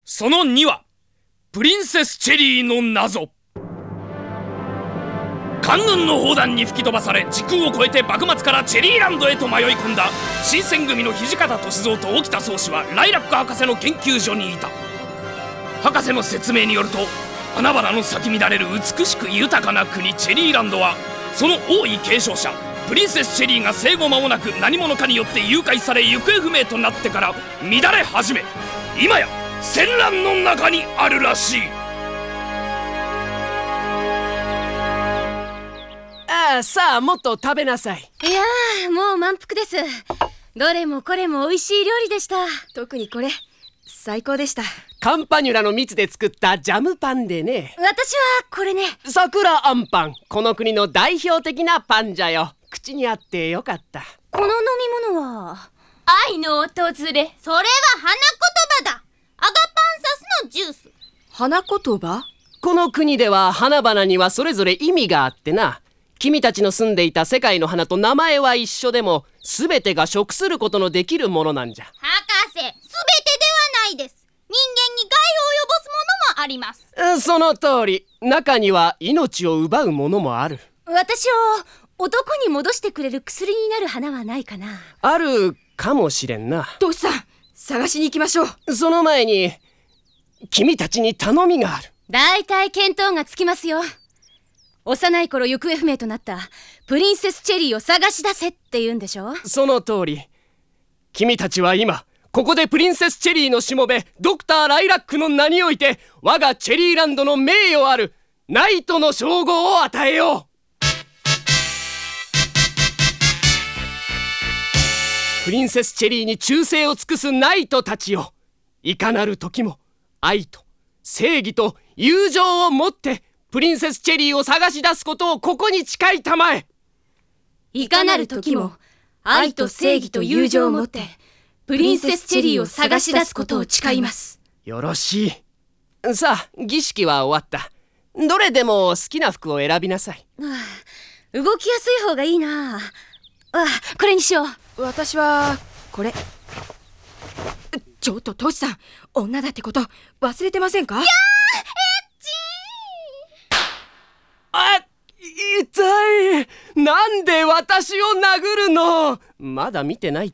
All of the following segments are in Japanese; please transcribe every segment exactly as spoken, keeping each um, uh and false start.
そのにはプリンセスチェリーの謎。官軍の砲弾に吹き飛ばされ時空を超えて幕末からチェリーランドへと迷い込んだ新選組の土方歳三と沖田総司はライラック博士の研究所にいた。博士の説明によると、花々の咲き乱れる美しく豊かな国チェリーランドは、その王位継承者プリンセスチェリーが生後間もなく何者かによって誘拐され行方不明となってから乱れ始め、今や戦乱の中にあるらしい。 ああ、さあもっと食べなさい。 いやー、もう満腹です。どれもこれも美味しい料理でした。 特にこれ最高でした。 カンパニュラの蜜で作ったジャムパンでね。 私はこれね、 桜あんパン、この国の代表的なパンじゃよ。口にあってよかった。 この飲み物は愛の訪れ。それは花言葉だ。アガパンサスのジュース。 花言葉？ この国では花々にはそれぞれ意味があってな。君たちの住んでいた世界の花と名前は一緒でも、全てが食することのできるものなんじゃ。 博士、すべてではないです。人間に害を及ぼすものもあります。 その通り。中には命を奪うものもある。 私を男に戻してくれる薬になる花はないかな。 あるかもしれんな。 トシさん、探しに行きましょう。 その前に君たちに頼みがある。 だいたい見当がつきますよ。幼い頃行方不明となったプリンセスチェリーを探し出せって言うんでしょ。 その通り。君たちは今ここでプリンセスチェリーのしもべドクター・ライラックの名において、我がチェリーランドの名誉あるナイトの称号を与えよう。プリンセスチェリーに忠誠を尽くすナイトたちよ。いかなる時も愛と正義と友情を持ってプリンセスチェリーを探し出すことをここに誓いたまえ。 いかなる時も愛と正義と友情を持ってプリンセスチェリーを探し出すことを誓います。 よろしい。さあ、儀式は終わった。どれでも好きな服を選びなさい。 ああ、動きやすい方がいいな。ああ、これにしよう。 私はこれ。ちょっとトシさん、女だってこと忘れてませんか？いやー、 あ、痛い。なんで私を殴るの？まだ見てないって。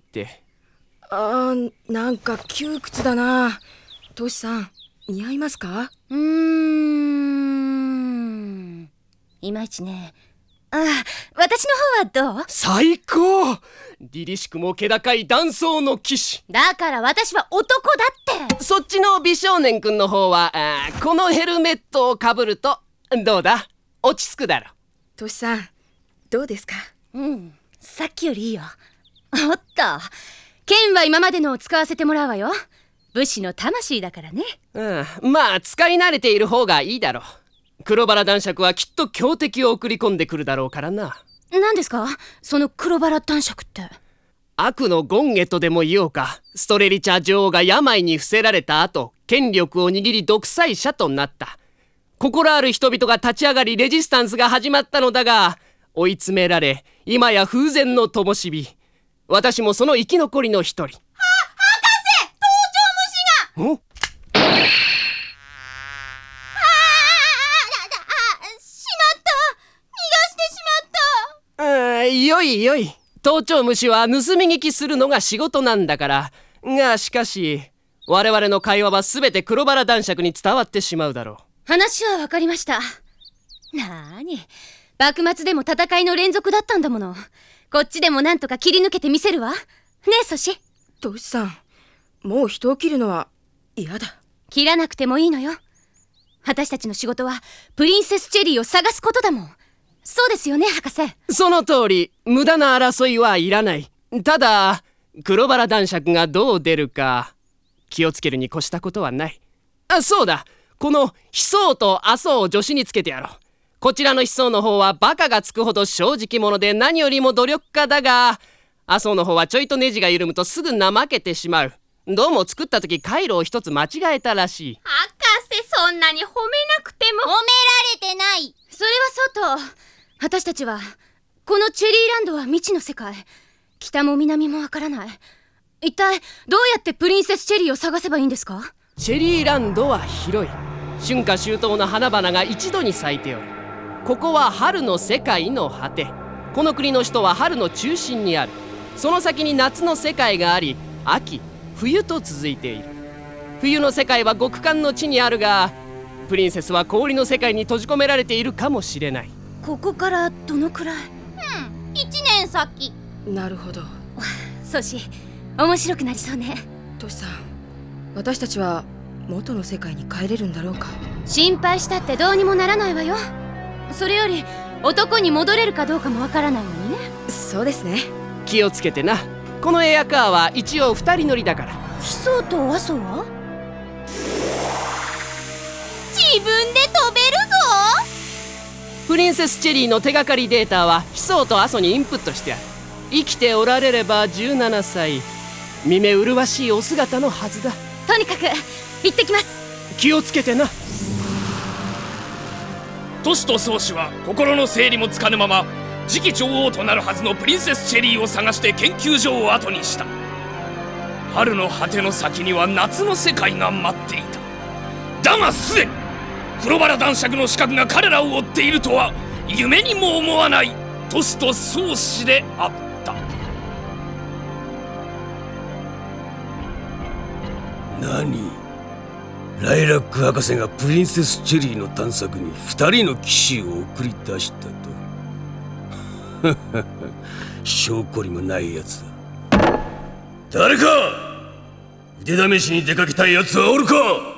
あー、なんか窮屈だな。トシさん、似合いますか？ うーん、いまいちね。ああ、私の方はどう？ 最高。凛々しくも気高い男装の騎士。 だから私は男だって。 そっちの美少年くんの方は、あー、このヘルメットをかぶるとどうだ？落ち着くだろ。 トシさん、どうですか？ うん、さっきよりいいよ。おっと、剣は今までのを使わせてもらうわよ。武士の魂だからね。 うん、まあ使い慣れている方がいいだろう。黒バラ男爵はきっと強敵を送り込んでくるだろうからな。 何ですかその黒バラ男爵って？ 悪のゴンゲとでも言おうか。ストレリチャ女王が病に伏せられた後、権力を握り独裁者となった。心ある人々が立ち上がりレジスタンスが始まったのだが、追い詰められ今や風前の灯火。私もその生き残りの一人。は、 博士、盗聴虫が。 ん？よいよい。盗聴虫は盗み聞きするのが仕事なんだから。がしかし我々の会話は全て黒バラ男爵に伝わってしまうだろう。 話は分かりました。なーに、幕末でも戦いの連続だったんだもの。こっちでもなんとか切り抜けてみせるわ。ねえソシ。 トシさん、もう人を切るのは嫌だ。 切らなくてもいいのよ。私たちの仕事はプリンセスチェリーを探すことだもん。そうですよね博士。 その通り。無駄な争いはいらない。ただ黒バラ男爵がどう出るか気をつけるに越したことはない。あ、そうだ。この悲壮と麻生を助手につけてやろう。こちらの悲壮の方はバカがつくほど正直者で何よりも努力家だが、麻生の方はちょいとネジが緩むとすぐ怠けてしまう。どうも作った時回路を一つ間違えたらしい。 博士、そんなに褒めなくても。褒められてない。 それはそうと、私たちはこのチェリーランドは未知の世界。北も南もわからない。一体どうやってプリンセスチェリーを探せばいいんですか？ チェリーランドは広い。春夏秋冬の花々が一度に咲いておる。ここは春の世界の果て。この国の首都は春の中心にある。その先に夏の世界があり、秋、冬と続いている。冬の世界は極寒の地にあるが、プリンセスは氷の世界に閉じ込められているかもしれない。 ここからどのくらい？ うん一年先。 なるほど。 ソシ、面白くなりそうね。 トシさん、私たちは元の世界に帰れるんだろうか。 心配したってどうにもならないわよ。それより男に戻れるかどうかもわからないのにね。 そうですね。 気をつけてな。このエアカーは一応二人乗りだから。 ヒソウとアソは？ 自分で飛べるぞ。 プリンセスチェリーの手がかりデータはヒソウとアソにインプットしてある。生きておられればじゅうななさい、見目麗しいお姿のはずだ。 とにかく行ってきます。 気をつけてな。 都市と宗主は心の整理もつかぬまま次期女王となるはずのプリンセスチェリーを探して研究所を後にした。春の果ての先には夏の世界が待っていた。だがすでに黒バラ男爵の刺客が彼らを追っているとは夢にも思わない都市と宗主であった。 何？ライラック博士がプリンセスチェリーの探索に二人の騎士を送り出したと。証拠にもないやつだ。誰か腕試しに出かけたいやつはおるか？